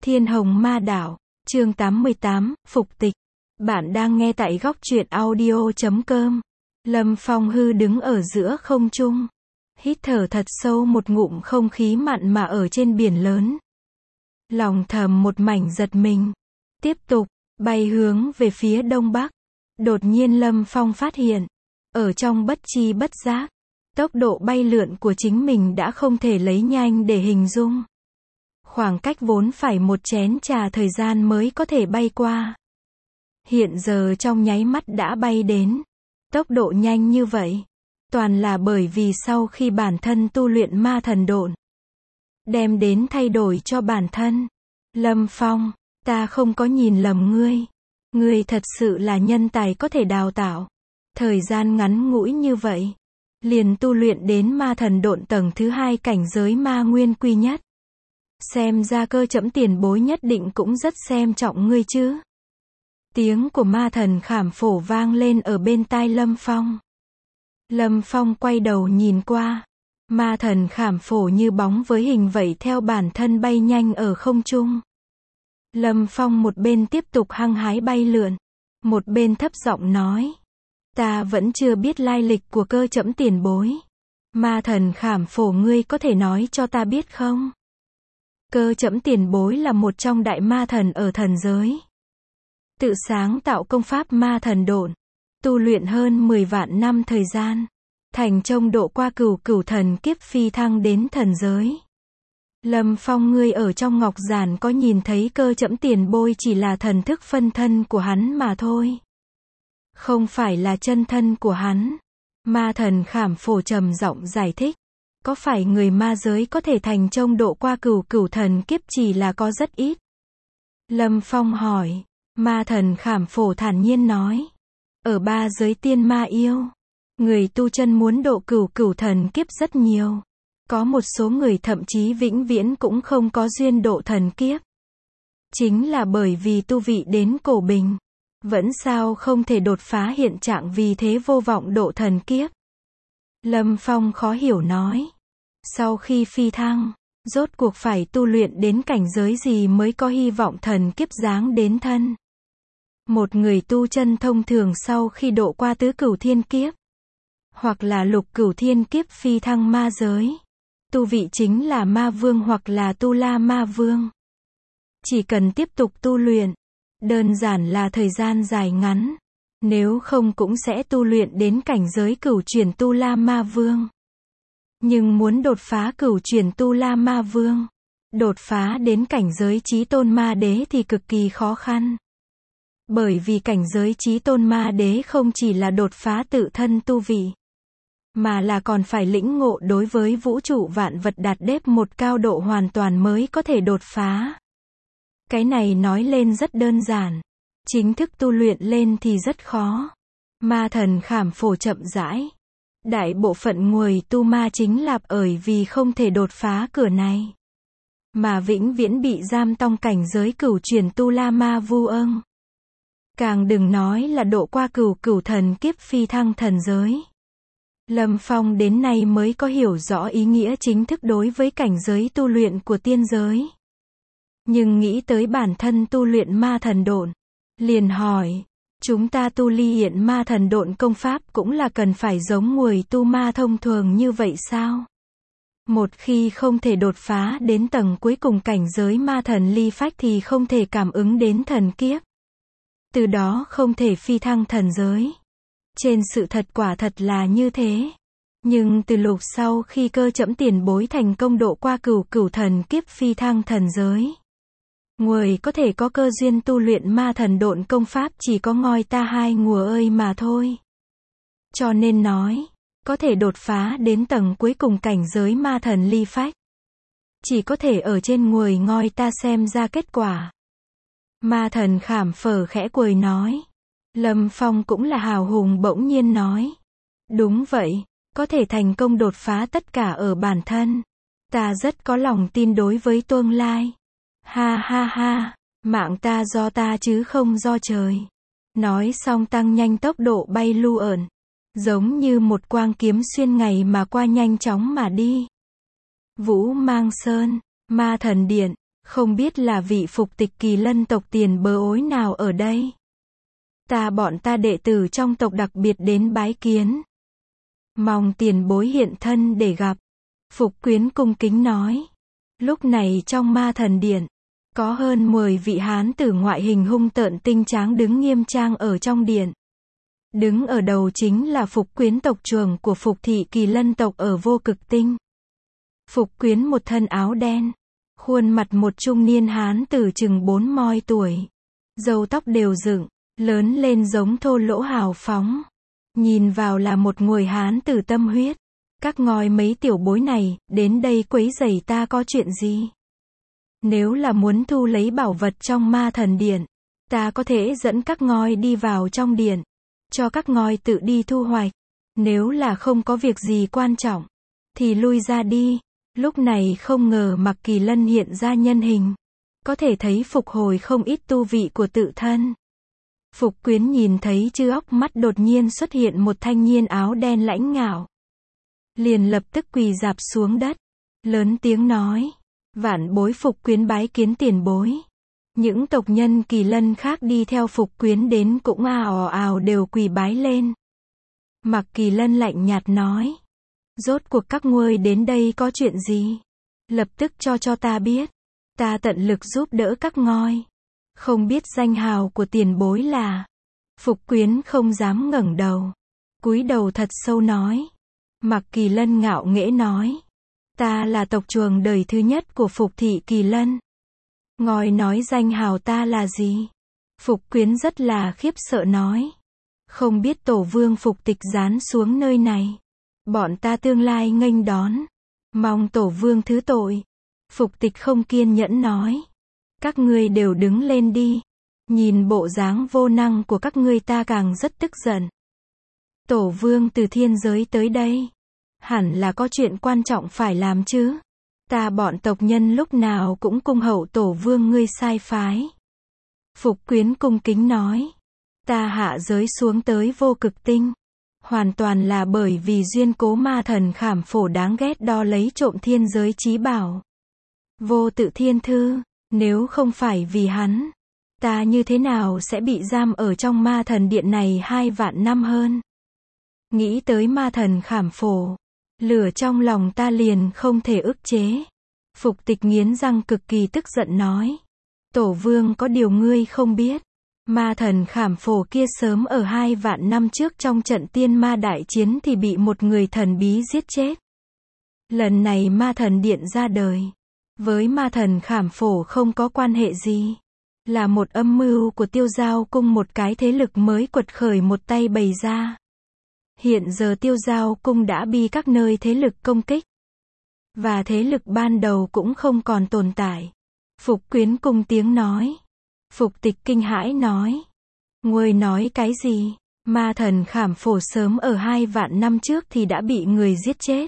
Thiên Hồng Ma Đảo, chương 88, Phục Tịch. Bạn đang nghe tại góc truyện audio.com. Lâm Phong hư đứng ở giữa không trung, hít thở thật sâu một ngụm không khí mặn mà ở trên biển lớn. Lòng thầm một mảnh giật mình. Tiếp tục, bay hướng về phía đông bắc. Đột nhiên Lâm Phong phát hiện, ở trong bất chi bất giác, tốc độ bay lượn của chính mình đã không thể lấy nhanh để hình dung. Khoảng cách vốn phải một chén trà thời gian mới có thể bay qua. Hiện giờ trong nháy mắt đã bay đến. Tốc độ nhanh như vậy, toàn là bởi vì sau khi bản thân tu luyện ma thần độn, đem đến thay đổi cho bản thân. Lâm Phong, ta không có nhìn lầm ngươi. Ngươi thật sự là nhân tài có thể đào tạo. Thời gian ngắn ngủi như vậy, liền tu luyện đến ma thần độn tầng thứ 2 cảnh giới ma nguyên quy nhất. Xem ra cơ trẫm tiền bối nhất định cũng rất xem trọng ngươi chứ. Tiếng của ma thần khảm phổ vang lên ở bên tai Lâm Phong. Lâm Phong quay đầu nhìn qua. Ma thần khảm phổ như bóng với hình vậy theo bản thân bay nhanh ở không trung. Lâm Phong một bên tiếp tục hăng hái bay lượn, một bên thấp giọng nói. Ta vẫn chưa biết lai lịch của cơ trẫm tiền bối. Ma thần khảm phổ ngươi có thể nói cho ta biết không? Cơ trẫm tiền bối là một trong đại ma thần ở thần giới. Tự sáng tạo công pháp ma thần độn, tu luyện hơn 10 vạn năm thời gian, thành công độ qua cửu thần kiếp phi thăng đến thần giới. Lâm Phong ngươi ở trong ngọc giản có nhìn thấy cơ trẫm tiền bối chỉ là thần thức phân thân của hắn mà thôi. Không phải là chân thân của hắn. Ma thần khảm phổ trầm giọng giải thích. Có phải người ma giới có thể thành công độ qua cửu thần kiếp chỉ là có rất ít? Lâm Phong hỏi. Ma thần khảm phổ thản nhiên nói. Ở ba giới tiên ma yêu, người tu chân muốn độ cửu thần kiếp rất nhiều. Có một số người thậm chí vĩnh viễn cũng không có duyên độ thần kiếp. Chính là bởi vì tu vị đến cổ bình, vẫn sao không thể đột phá hiện trạng vì thế vô vọng độ thần kiếp. Lâm Phong khó hiểu nói. Sau khi phi thăng, rốt cuộc phải tu luyện đến cảnh giới gì mới có hy vọng thần kiếp giáng đến thân? Một người tu chân thông thường sau khi độ qua tứ cửu thiên kiếp, hoặc là lục cửu thiên kiếp phi thăng ma giới, tu vị chính là ma vương hoặc là tu la ma vương. Chỉ cần tiếp tục tu luyện, đơn giản là thời gian dài ngắn, nếu không cũng sẽ tu luyện đến cảnh giới cửu chuyển tu la ma vương. Nhưng muốn đột phá cửu chuyển tu la ma vương, đột phá đến cảnh giới chí tôn ma đế thì cực kỳ khó khăn. Bởi vì cảnh giới chí tôn ma đế không chỉ là đột phá tự thân tu vị, mà là còn phải lĩnh ngộ đối với vũ trụ vạn vật đạt đến một cao độ hoàn toàn mới có thể đột phá. Cái này nói lên rất đơn giản, chính thức tu luyện lên thì rất khó. Ma thần khảm phổ chậm rãi. Đại bộ phận người tu ma chính là bởi vì không thể đột phá cửa này, mà vĩnh viễn bị giam trong cảnh giới cửu chuyển tu la ma vu âng. Càng đừng nói là độ qua cửu thần kiếp phi thăng thần giới. Lâm Phong đến nay mới có hiểu rõ ý nghĩa chính thức đối với cảnh giới tu luyện của tiên giới. Nhưng nghĩ tới bản thân tu luyện ma thần độn, liền hỏi, chúng ta tu ly hiện ma thần độn công pháp cũng là cần phải giống người tu ma thông thường như vậy sao? Một khi không thể đột phá đến tầng cuối cùng cảnh giới ma thần ly phách thì không thể cảm ứng đến thần kiếp. Từ đó không thể phi thăng thần giới. Trên sự thật quả thật là như thế. Nhưng từ lúc sau khi cơ trẫm tiền bối thành công độ qua cửu thần kiếp phi thăng thần giới, người có thể có cơ duyên tu luyện ma thần độn công pháp chỉ có ngôi ta hai ngùa ơi mà thôi. Cho nên nói, có thể đột phá đến tầng cuối cùng cảnh giới ma thần ly phách, chỉ có thể ở trên người ngôi ta xem ra kết quả. Ma thần khảm phở khẽ cười nói. Lâm Phong cũng là hào hùng bỗng nhiên nói. Đúng vậy, có thể thành công đột phá tất cả ở bản thân. Ta rất có lòng tin đối với tương lai. Ha ha ha, mạng ta do ta chứ không do trời. Nói xong tăng nhanh tốc độ bay lưu ẩn, giống như một quang kiếm xuyên ngày mà qua nhanh chóng mà đi. Vũ Mang Sơn, Ma Thần Điện, Không biết là vị phục tịch Kỳ Lân tộc tiền bối nào ở đây. Bọn ta đệ tử trong tộc đặc biệt đến bái kiến. Mong tiền bối hiện thân để gặp. Phục Quyến cung kính nói. Lúc này trong Ma Thần Điện, có hơn 10 vị hán tử ngoại hình hung tợn tinh tráng đứng nghiêm trang ở trong điện. Đứng ở đầu chính là Phục Quyến tộc trưởng của Phục thị Kỳ Lân tộc ở Vô Cực Tinh. Phục Quyến một thân áo đen, khuôn mặt một trung niên hán tử chừng 40 tuổi. Râu tóc đều dựng, lớn lên giống thô lỗ hào phóng. Nhìn vào là một người hán tử tâm huyết. Các ngói mấy tiểu bối này, đến đây quấy rầy ta có chuyện gì? Nếu là muốn thu lấy bảo vật trong Ma Thần Điện, ta có thể dẫn các ngói đi vào trong điện, cho các ngói tự đi thu hoạch. Nếu là không có việc gì quan trọng, thì lui ra đi. Lúc này không ngờ Mạc Kỳ Lân hiện ra nhân hình, có thể thấy phục hồi không ít tu vị của tự thân. Phục Quyến nhìn thấy chư óc mắt đột nhiên xuất hiện một thanh niên áo đen lãnh ngạo. Liền lập tức quỳ rạp xuống đất, lớn tiếng nói, vạn bối Phục Quyến bái kiến tiền bối. Những tộc nhân Kỳ Lân khác đi theo Phục Quyến đến cũng ào ào đều quỳ bái lên. Mạc Kỳ Lân lạnh nhạt nói, rốt cuộc các ngươi đến đây có chuyện gì? Lập tức cho ta biết, ta tận lực giúp đỡ các ngôi. Không biết danh hào của tiền bối là? Phục Quyến không dám ngẩng đầu, cúi đầu thật sâu nói. Mạc Kỳ Lân ngạo nghễ nói, ta là tộc trưởng đời thứ nhất của Phục thị Kỳ Lân. Ngói nói danh hào ta là gì? Phục Quyến rất là khiếp sợ nói, không biết tổ vương Phục tịch giáng xuống nơi này, bọn ta tương lai nghênh đón, mong tổ vương thứ tội. Phục tịch không kiên nhẫn nói, các ngươi đều đứng lên đi. Nhìn bộ dáng vô năng của các ngươi ta càng rất tức giận. Tổ vương từ thiên giới tới đây, hẳn là có chuyện quan trọng phải làm chứ. Bọn tộc nhân lúc nào cũng cung hậu tổ vương ngươi sai phái. Phục Quyến cung kính nói, ta hạ giới xuống tới Vô Cực Tinh, hoàn toàn là bởi vì duyên cố ma thần Khảm Phổ đáng ghét đo lấy trộm thiên giới chí bảo. Vô Tự Thiên Thư, nếu không phải vì hắn, ta như thế nào sẽ bị giam ở trong Ma Thần Điện này 2 vạn năm hơn. Nghĩ tới ma thần Khảm Phổ, lửa trong lòng ta liền không thể ức chế. Phục tịch nghiến răng cực kỳ tức giận nói, tổ vương có điều ngươi không biết, ma thần Khảm Phổ kia sớm ở 2 vạn năm trước trong trận tiên ma đại chiến thì bị một người thần bí giết chết. Lần này Ma Thần Điện ra đời, với ma thần Khảm Phổ không có quan hệ gì, là một âm mưu của Tiêu Giao Cung, một cái thế lực mới quật khởi một tay bày ra. Hiện giờ Tiêu Giao Cung đã bị các nơi thế lực công kích, và thế lực ban đầu cũng không còn tồn tại. Phục Quyến cung tiếng nói. Phục tịch kinh hãi nói, ngươi nói cái gì? Ma thần Khảm Phổ sớm ở 2 vạn năm trước thì đã bị người giết chết.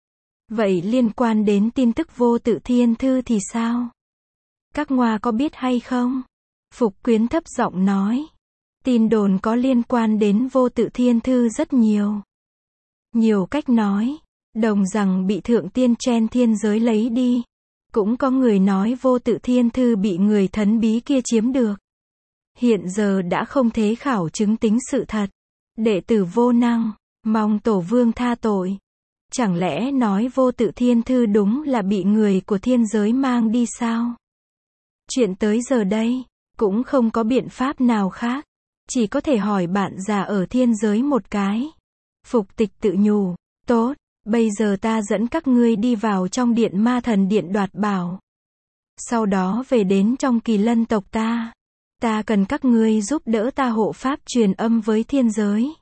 Vậy liên quan đến tin tức Vô Tự Thiên Thư thì sao? Các ngoa có biết hay không? Phục Quyến thấp giọng nói, tin đồn có liên quan đến Vô Tự Thiên Thư rất nhiều. Nhiều cách nói, đồng rằng bị thượng tiên trên thiên giới lấy đi. Cũng có người nói Vô Tự Thiên Thư bị người thần bí kia chiếm được. Hiện giờ đã không thể khảo chứng tính sự thật. Đệ tử vô năng, mong tổ vương tha tội. Chẳng lẽ nói Vô Tự Thiên Thư đúng là bị người của thiên giới mang đi sao? Chuyện tới giờ đây, cũng không có biện pháp nào khác. Chỉ có thể hỏi bạn già ở thiên giới một cái. Phục tịch tự nhủ, tốt, bây giờ ta dẫn các ngươi đi vào trong điện Ma Thần Điện đoạt bảo. Sau đó về đến trong Kỳ Lân tộc ta. Ta cần các ngươi giúp đỡ ta hộ pháp truyền âm với thiên giới.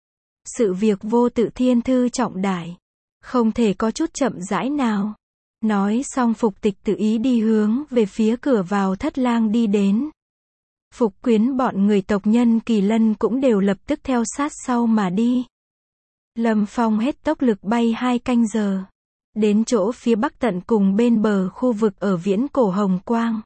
Sự việc Vô Tự Thiên Thư trọng đại, không thể có chút chậm rãi nào. Nói xong Phục tịch tự ý đi hướng về phía cửa vào thất lang đi đến. Phục Quyến bọn người tộc nhân Kỳ Lân cũng đều lập tức theo sát sau mà đi. Lâm Phong hết tốc lực bay 2 canh giờ. Đến chỗ phía bắc tận cùng bên bờ khu vực ở viễn cổ Hồng Quang.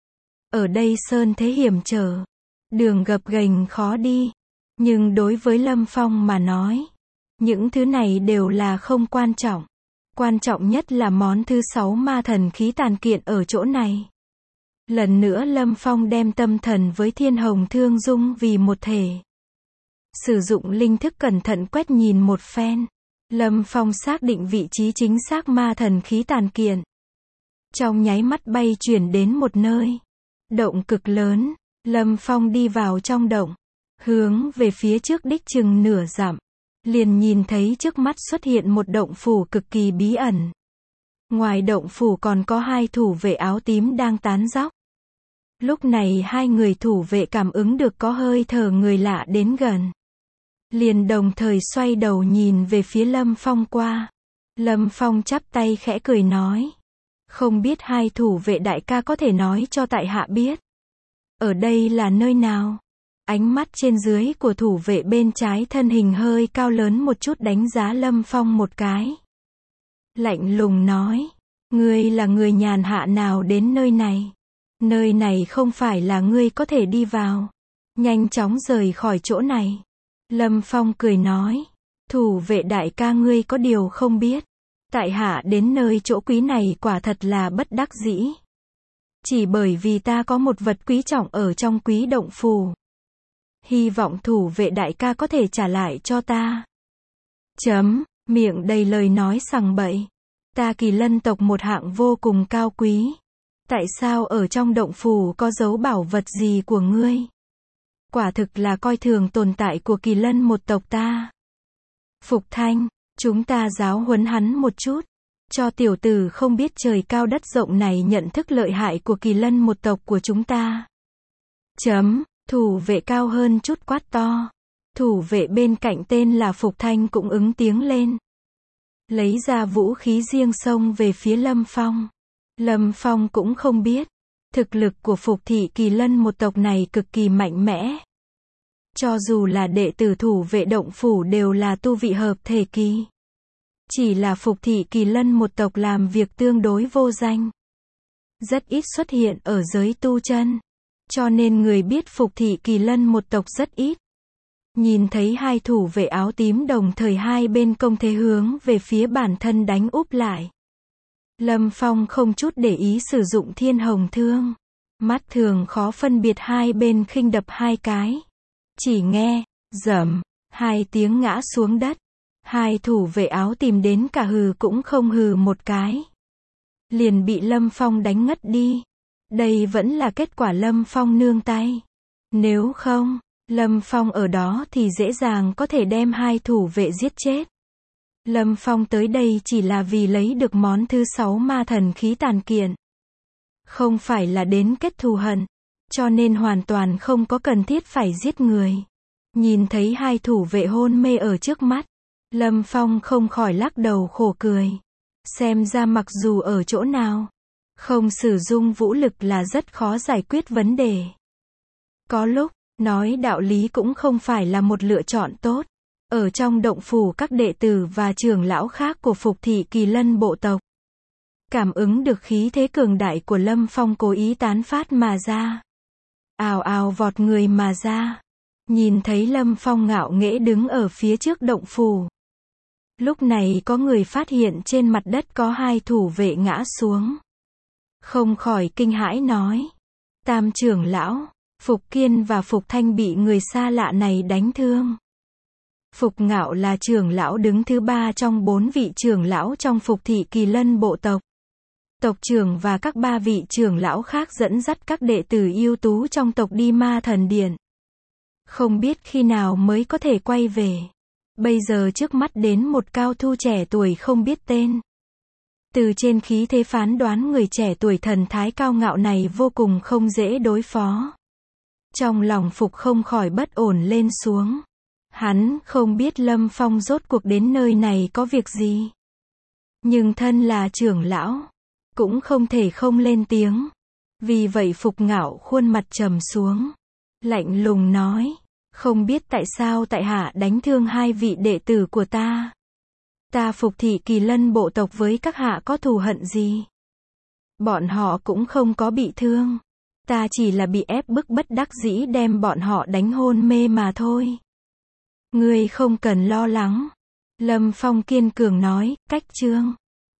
Ở đây sơn thế hiểm trở, đường gập ghềnh khó đi. Nhưng đối với Lâm Phong mà nói, những thứ này đều là không quan trọng. Quan trọng nhất là món thứ 6 ma thần khí tàn kiện ở chỗ này. Lần nữa Lâm Phong đem tâm thần với Thiên Hồng Thương dung vì một thể. Sử dụng linh thức cẩn thận quét nhìn một phen. Lâm Phong xác định vị trí chính xác ma thần khí tàn kiện. Trong nháy mắt bay chuyển đến một nơi. Động cực lớn. Lâm Phong đi vào trong động. Hướng về phía trước đích chừng nửa dặm. Liền nhìn thấy trước mắt xuất hiện một động phủ cực kỳ bí ẩn. Ngoài động phủ còn có hai thủ vệ áo tím đang tán dóc. Lúc này hai người thủ vệ cảm ứng được có hơi thở người lạ đến gần. Liền đồng thời xoay đầu nhìn về phía Lâm Phong qua. Lâm Phong chắp tay khẽ cười nói. Không biết hai thủ vệ đại ca có thể nói cho tại hạ biết. Ở đây là nơi nào? Ánh mắt trên dưới của thủ vệ bên trái thân hình hơi cao lớn một chút đánh giá Lâm Phong một cái. Lạnh lùng nói. Ngươi là người nhàn hạ nào đến nơi này? Nơi này không phải là ngươi có thể đi vào. Nhanh chóng rời khỏi chỗ này. Lâm Phong cười nói. Thủ vệ đại ca ngươi có điều không biết. Tại hạ đến nơi chỗ quý này quả thật là bất đắc dĩ. Chỉ bởi vì ta có một vật quý trọng ở trong quý động phủ. Hy vọng thủ vệ đại ca có thể trả lại cho ta. Miệng đầy lời nói sằng bậy. Ta Kỳ Lân tộc một hạng vô cùng cao quý. Tại sao ở trong động phủ có dấu bảo vật gì của ngươi? Quả thực là coi thường tồn tại của Kỳ Lân một tộc ta. Phục Thanh, chúng ta giáo huấn hắn một chút. Cho tiểu tử không biết trời cao đất rộng này nhận thức lợi hại của Kỳ Lân một tộc của chúng ta. Thủ vệ cao hơn chút quát to. Thủ vệ bên cạnh tên là Phục Thanh cũng ứng tiếng lên. Lấy ra vũ khí riêng xông về phía Lâm Phong. Lâm Phong cũng không biết. Thực lực của Phục thị Kỳ Lân một tộc này cực kỳ mạnh mẽ. Cho dù là đệ tử thủ vệ động phủ đều là tu vị hợp thể kỳ. Chỉ là Phục thị Kỳ Lân một tộc làm việc tương đối vô danh. Rất ít xuất hiện ở giới tu chân. Cho nên người biết Phục thị Kỳ Lân một tộc rất ít. Nhìn thấy hai thủ vệ áo tím đồng thời hai bên công thế hướng về phía bản thân đánh úp lại. Lâm Phong không chút để ý sử dụng Thiên Hồng Thương. Mắt thường khó phân biệt hai bên khinh đập hai cái. Chỉ nghe, rầm, hai tiếng ngã xuống đất. Hai thủ vệ áo tìm đến cả hừ cũng không hừ một cái. Liền bị Lâm Phong đánh ngất đi. Đây vẫn là kết quả Lâm Phong nương tay. Nếu không, Lâm Phong ở đó thì dễ dàng có thể đem hai thủ vệ giết chết. Lâm Phong tới đây chỉ là vì lấy được món thứ 6 ma thần khí tàn kiện. Không phải là đến kết thù hận. Cho nên hoàn toàn không có cần thiết phải giết người. Nhìn thấy hai thủ vệ hôn mê ở trước mắt. Lâm Phong không khỏi lắc đầu khổ cười. Xem ra mặc dù ở chỗ nào, không sử dụng vũ lực là rất khó giải quyết vấn đề. Có lúc, nói đạo lý cũng không phải là một lựa chọn tốt. Ở trong động phủ các đệ tử và trưởng lão khác của Phục thị Kỳ Lân bộ tộc. Cảm ứng được khí thế cường đại của Lâm Phong cố ý tán phát mà ra. Ào ào vọt người mà ra. Nhìn thấy Lâm Phong ngạo nghễ đứng ở phía trước động phủ. Lúc này có người phát hiện trên mặt đất có hai thủ vệ ngã xuống. Không khỏi kinh hãi nói. Tam trưởng lão, Phục Kiên và Phục Thanh bị người xa lạ này đánh thương. Phục Ngạo là trưởng lão đứng thứ 3 trong 4 vị trưởng lão trong Phục thị Kỳ Lân bộ tộc. Tộc trưởng và các 3 vị trưởng lão khác dẫn dắt các đệ tử ưu tú trong tộc đi Ma Thần Điện. Không biết khi nào mới có thể quay về. Bây giờ trước mắt đến một cao thủ trẻ tuổi không biết tên. Từ trên khí thế phán đoán người trẻ tuổi thần thái cao ngạo này vô cùng không dễ đối phó. Trong lòng Phục không khỏi bất ổn lên xuống. Hắn không biết Lâm Phong rốt cuộc đến nơi này có việc gì. Nhưng thân là trưởng lão, cũng không thể không lên tiếng. Vì vậy Phục Ngạo khuôn mặt trầm xuống. Lạnh lùng nói. Không biết tại sao tại hạ đánh thương hai vị đệ tử của ta. Ta Phục thị Kỳ Lân bộ tộc với các hạ có thù hận gì? Bọn họ cũng không có bị thương. Ta chỉ là bị ép bức bất đắc dĩ đem bọn họ đánh hôn mê mà thôi. Ngươi không cần lo lắng. Lâm Phong kiên cường nói, cách chương.